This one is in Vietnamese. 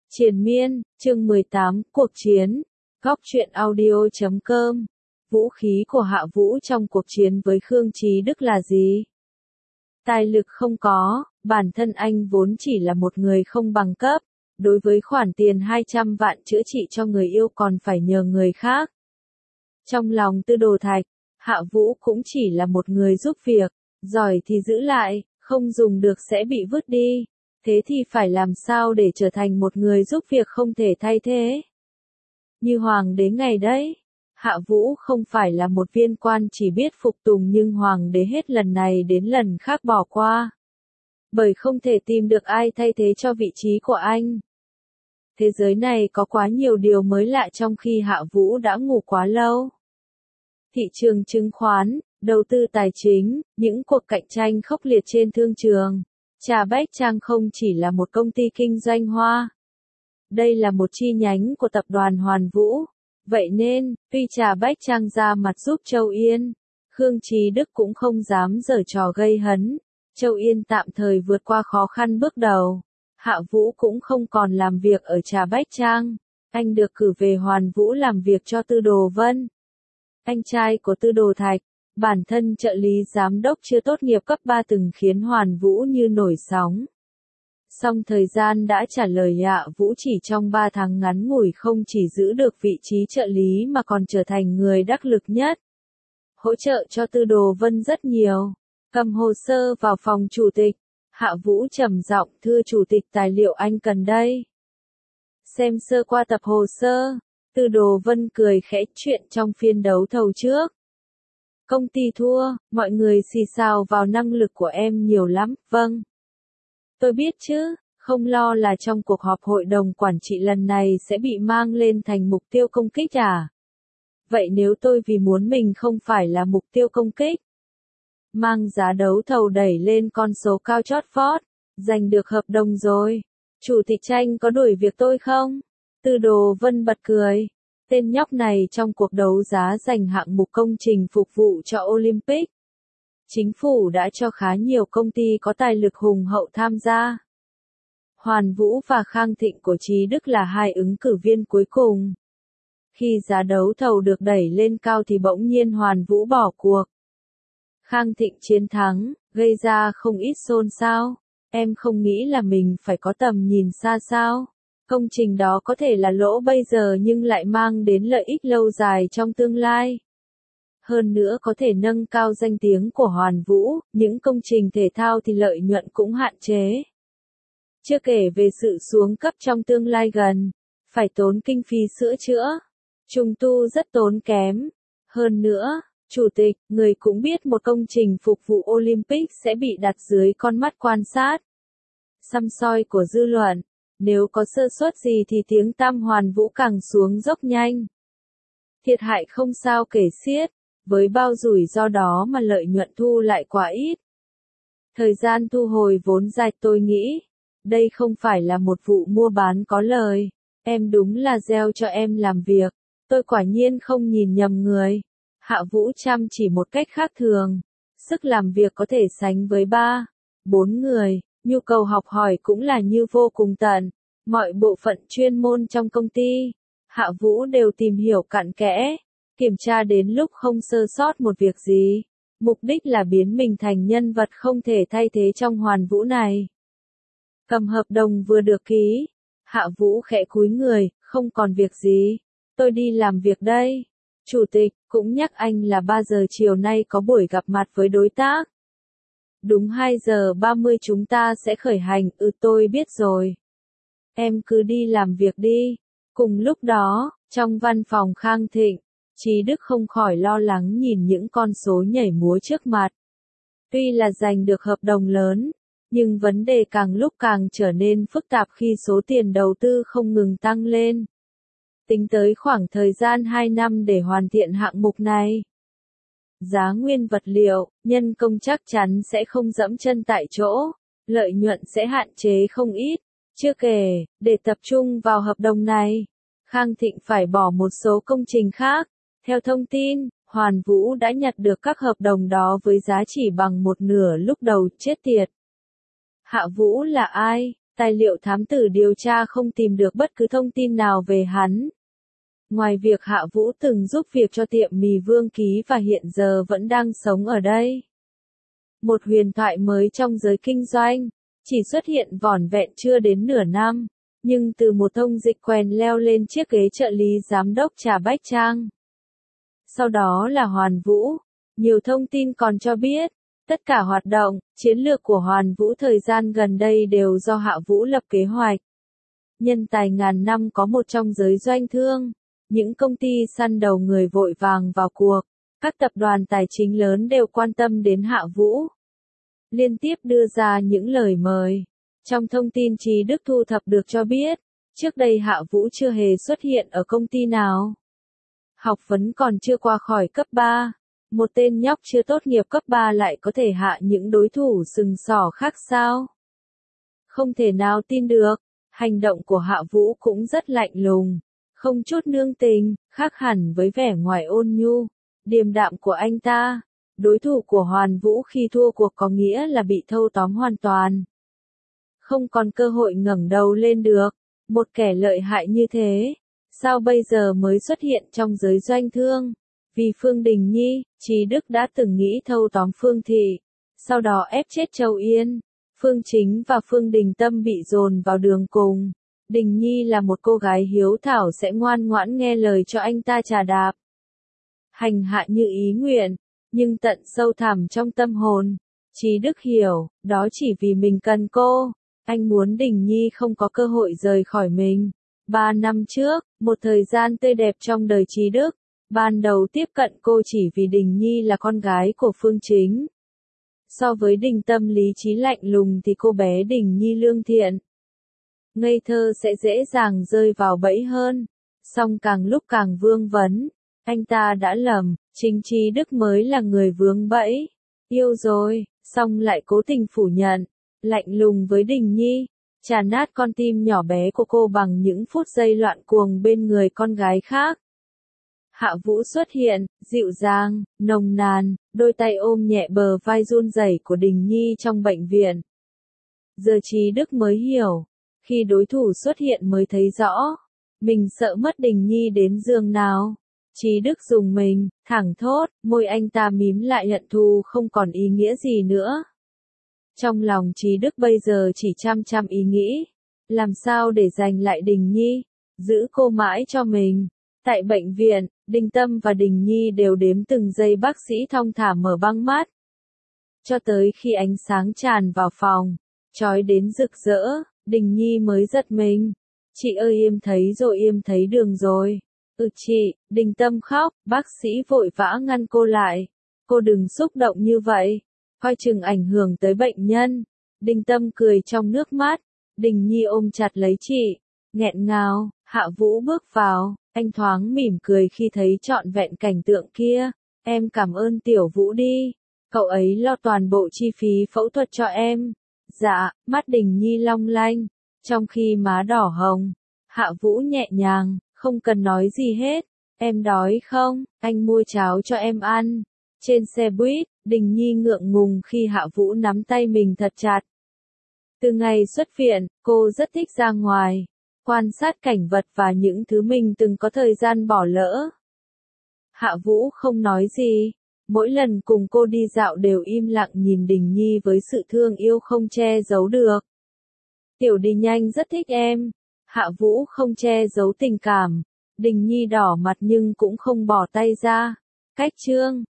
Triền miên, chương 18, cuộc chiến. Góc truyện audio.com. Vũ khí của Hạ Vũ trong cuộc chiến với Khương Chí Đức là gì? Tài lực không có, bản thân anh vốn chỉ là một người không bằng cấp, đối với khoản tiền 200 vạn chữa trị cho người yêu còn phải nhờ người khác. Trong lòng Tư Đồ Thạch, Hạ Vũ cũng chỉ là một người giúp việc, giỏi thì giữ lại, không dùng được sẽ bị vứt đi. Thế thì phải làm sao để trở thành một người giúp việc không thể thay thế? Như hoàng đế ngày đấy, Hạ Vũ không phải là một viên quan chỉ biết phục tùng, nhưng hoàng đế hết lần này đến lần khác bỏ qua. Bởi không thể tìm được ai thay thế cho vị trí của anh. Thế giới này có quá nhiều điều mới lạ trong khi Hạ Vũ đã ngủ quá lâu. Thị trường chứng khoán, đầu tư tài chính, những cuộc cạnh tranh khốc liệt trên thương trường. Trà Bách Trang không chỉ là một công ty kinh doanh hoa. Đây là một chi nhánh của tập đoàn Hoàn Vũ. Vậy nên, tuy Trà Bách Trang ra mặt giúp Châu Yên, Khương Chí Đức cũng không dám giở trò gây hấn. Châu Yên tạm thời vượt qua khó khăn bước đầu. Hạ Vũ cũng không còn làm việc ở Trà Bách Trang. Anh được cử về Hoàn Vũ làm việc cho Tư Đồ Vân. Anh trai của Tư Đồ Thạch. Bản thân trợ lý giám đốc chưa tốt nghiệp cấp 3 từng khiến Hoàn Vũ như nổi sóng. Song thời gian đã trả lời, Hạ Vũ chỉ trong 3 tháng ngắn ngủi không chỉ giữ được vị trí trợ lý mà còn trở thành người đắc lực nhất. Hỗ trợ cho Tư Đồ Vân rất nhiều. Cầm hồ sơ vào phòng chủ tịch. Hạ Vũ trầm giọng: thưa chủ tịch, tài liệu anh cần đây. Xem sơ qua tập hồ sơ. Tư Đồ Vân cười khẽ: chuyện trong phiên đấu thầu trước. Công ty thua, mọi người xì xào vào năng lực của em nhiều lắm. Vâng. Tôi biết chứ, không lo là trong cuộc họp hội đồng quản trị lần này sẽ bị mang lên thành mục tiêu công kích à? Vậy nếu tôi vì muốn mình không phải là mục tiêu công kích, mang giá đấu thầu đẩy lên con số cao chót vót, giành được hợp đồng rồi, chủ tịch Tranh có đuổi việc tôi không? Tư Đồ Vân bật cười. Tên nhóc này trong cuộc đấu giá giành hạng mục công trình phục vụ cho Olympic. Chính phủ đã cho khá nhiều công ty có tài lực hùng hậu tham gia. Hoàn Vũ và Khang Thịnh của Chí Đức là hai ứng cử viên cuối cùng. Khi giá đấu thầu được đẩy lên cao thì bỗng nhiên Hoàn Vũ bỏ cuộc. Khang Thịnh chiến thắng, gây ra không ít xôn xao. Em không nghĩ là mình phải có tầm nhìn xa sao? Công trình đó có thể là lỗ bây giờ nhưng lại mang đến lợi ích lâu dài trong tương lai. Hơn nữa có thể nâng cao danh tiếng của Hoàn Vũ, những công trình thể thao thì lợi nhuận cũng hạn chế. Chưa kể về sự xuống cấp trong tương lai gần, phải tốn kinh phí sửa chữa, trùng tu rất tốn kém. Hơn nữa, chủ tịch, người cũng biết một công trình phục vụ Olympic sẽ bị đặt dưới con mắt quan sát, săm soi của dư luận. Nếu có sơ suất gì thì tiếng tăm Hoàn Vũ càng xuống dốc nhanh. Thiệt hại không sao kể xiết, với bao rủi ro đó mà lợi nhuận thu lại quá ít. Thời gian thu hồi vốn dài, tôi nghĩ, đây không phải là một vụ mua bán có lời. Em đúng là gieo cho em làm việc, tôi quả nhiên không nhìn nhầm người. Hạ Vũ chăm chỉ một cách khác thường, sức làm việc có thể sánh với 3, 4 người. Nhu cầu học hỏi cũng là như vô cùng tận. Mọi bộ phận chuyên môn trong công ty, Hạ Vũ đều tìm hiểu cặn kẽ, kiểm tra đến lúc không sơ sót một việc gì. Mục đích là biến mình thành nhân vật không thể thay thế trong Hoàn Vũ này. Cầm hợp đồng vừa được ký, Hạ Vũ khẽ cúi người: không còn việc gì, tôi đi làm việc đây. Chủ tịch, cũng nhắc anh là 3 giờ chiều nay có buổi gặp mặt với đối tác. Đúng 2 giờ 30 chúng ta sẽ khởi hành. Tôi biết rồi. Em cứ đi làm việc đi. Cùng lúc đó, trong văn phòng Khang Thịnh, Chí Đức không khỏi lo lắng nhìn những con số nhảy múa trước mặt. Tuy là giành được hợp đồng lớn, nhưng vấn đề càng lúc càng trở nên phức tạp khi số tiền đầu tư không ngừng tăng lên. Tính tới khoảng thời gian 2 năm để hoàn thiện hạng mục này, giá nguyên vật liệu, nhân công chắc chắn sẽ không dẫm chân tại chỗ, lợi nhuận sẽ hạn chế không ít. Chưa kể, để tập trung vào hợp đồng này, Khang Thịnh phải bỏ một số công trình khác. Theo thông tin, Hoàn Vũ đã nhặt được các hợp đồng đó với giá chỉ bằng một nửa lúc đầu. Chết tiệt. Hạ Vũ là ai? Tài liệu thám tử điều tra không tìm được bất cứ thông tin nào về hắn. Ngoài việc Hạ Vũ từng giúp việc cho tiệm mì Vương Ký và hiện giờ vẫn đang sống ở đây. Một huyền thoại mới trong giới kinh doanh, chỉ xuất hiện vỏn vẹn chưa đến nửa năm, nhưng từ một thông dịch quèn leo lên chiếc ghế trợ lý giám đốc Trà Bách Trang. Sau đó là Hoàn Vũ. Nhiều thông tin còn cho biết, tất cả hoạt động, chiến lược của Hoàn Vũ thời gian gần đây đều do Hạ Vũ lập kế hoạch. Nhân tài ngàn năm có một trong giới doanh thương, những công ty săn đầu người vội vàng vào cuộc, các tập đoàn tài chính lớn đều quan tâm đến Hạ Vũ. Liên tiếp đưa ra những lời mời. Trong thông tin Trí Đức thu thập được cho biết, trước đây Hạ Vũ chưa hề xuất hiện ở công ty nào. Học vấn còn chưa qua khỏi cấp 3. Một tên nhóc chưa tốt nghiệp cấp 3 lại có thể hạ những đối thủ sừng sỏ khác sao? Không thể nào tin được. Hành động của Hạ Vũ cũng rất lạnh lùng, không chút nương tình, khác hẳn với vẻ ngoài ôn nhu, điềm đạm của anh ta. Đối thủ của Hoàn Vũ khi thua cuộc có nghĩa là bị thâu tóm hoàn toàn. Không còn cơ hội ngẩng đầu lên được. Một kẻ lợi hại như thế, sao bây giờ mới xuất hiện trong giới doanh thương? Vì Phương Đình Nhi, Trí Đức đã từng nghĩ thâu tóm Phương Thị, sau đó ép chết Châu Yên. Phương Chính và Phương Đình Tâm bị dồn vào đường cùng. Đình Nhi là một cô gái hiếu thảo sẽ ngoan ngoãn nghe lời cho anh ta trà đạp. Hành hạ như ý nguyện, nhưng tận sâu thẳm trong tâm hồn, Trí Đức hiểu, đó chỉ vì mình cần cô. Anh muốn Đình Nhi không có cơ hội rời khỏi mình. 3 năm trước, một thời gian tươi đẹp trong đời Trí Đức. Ban đầu tiếp cận cô chỉ vì Đình Nhi là con gái của Phương Chính. So với Đình Tâm lý trí lạnh lùng thì cô bé Đình Nhi lương thiện, ngây thơ sẽ dễ dàng rơi vào bẫy hơn. Song càng lúc càng vương vấn, anh ta đã lầm, chính Trí Đức mới là người vướng bẫy. Yêu rồi, song lại cố tình phủ nhận, lạnh lùng với Đình Nhi, chà nát con tim nhỏ bé của cô bằng những phút giây loạn cuồng bên người con gái khác. Hạ Vũ xuất hiện, dịu dàng, nồng nàn, đôi tay ôm nhẹ bờ vai run rẩy của Đình Nhi trong bệnh viện. Giờ Trí Đức mới hiểu, khi đối thủ xuất hiện mới thấy rõ, mình sợ mất Đình Nhi đến giường nào. Trí Đức dùng mình, thẳng thốt, môi anh ta mím lại nhận thù không còn ý nghĩa gì nữa. Trong lòng Trí Đức bây giờ chỉ chăm chăm ý nghĩ, làm sao để giành lại Đình Nhi, giữ cô mãi cho mình. Tại bệnh viện, Đình Tâm và Đình Nhi đều đếm từng giây bác sĩ thong thả mở băng mắt. Cho tới khi ánh sáng tràn vào phòng, chói đến rực rỡ, Đình Nhi mới giật mình. Chị ơi em thấy rồi em thấy đường rồi. Chị, Đình Tâm khóc, bác sĩ vội vã ngăn cô lại. Cô đừng xúc động như vậy, coi chừng ảnh hưởng tới bệnh nhân. Đình Tâm cười trong nước mắt, Đình Nhi ôm chặt lấy chị, nghẹn ngào. Hạ Vũ bước vào, anh thoáng mỉm cười khi thấy trọn vẹn cảnh tượng kia. Em cảm ơn Tiểu Vũ đi, cậu ấy lo toàn bộ chi phí phẫu thuật cho em. Dạ, mắt Đình Nhi long lanh, trong khi má đỏ hồng. Hạ Vũ nhẹ nhàng, không cần nói gì hết. Em đói không? Anh mua cháo cho em ăn. Trên xe buýt, Đình Nhi ngượng ngùng khi Hạ Vũ nắm tay mình thật chặt. Từ ngày xuất viện, cô rất thích ra ngoài, quan sát cảnh vật và những thứ mình từng có thời gian bỏ lỡ. Hạ Vũ không nói gì, mỗi lần cùng cô đi dạo đều im lặng nhìn Đình Nhi với sự thương yêu không che giấu được. Tiểu Đình Anh rất thích em. Hạ Vũ không che giấu tình cảm. Đình Nhi đỏ mặt nhưng cũng không bỏ tay ra. Cách chương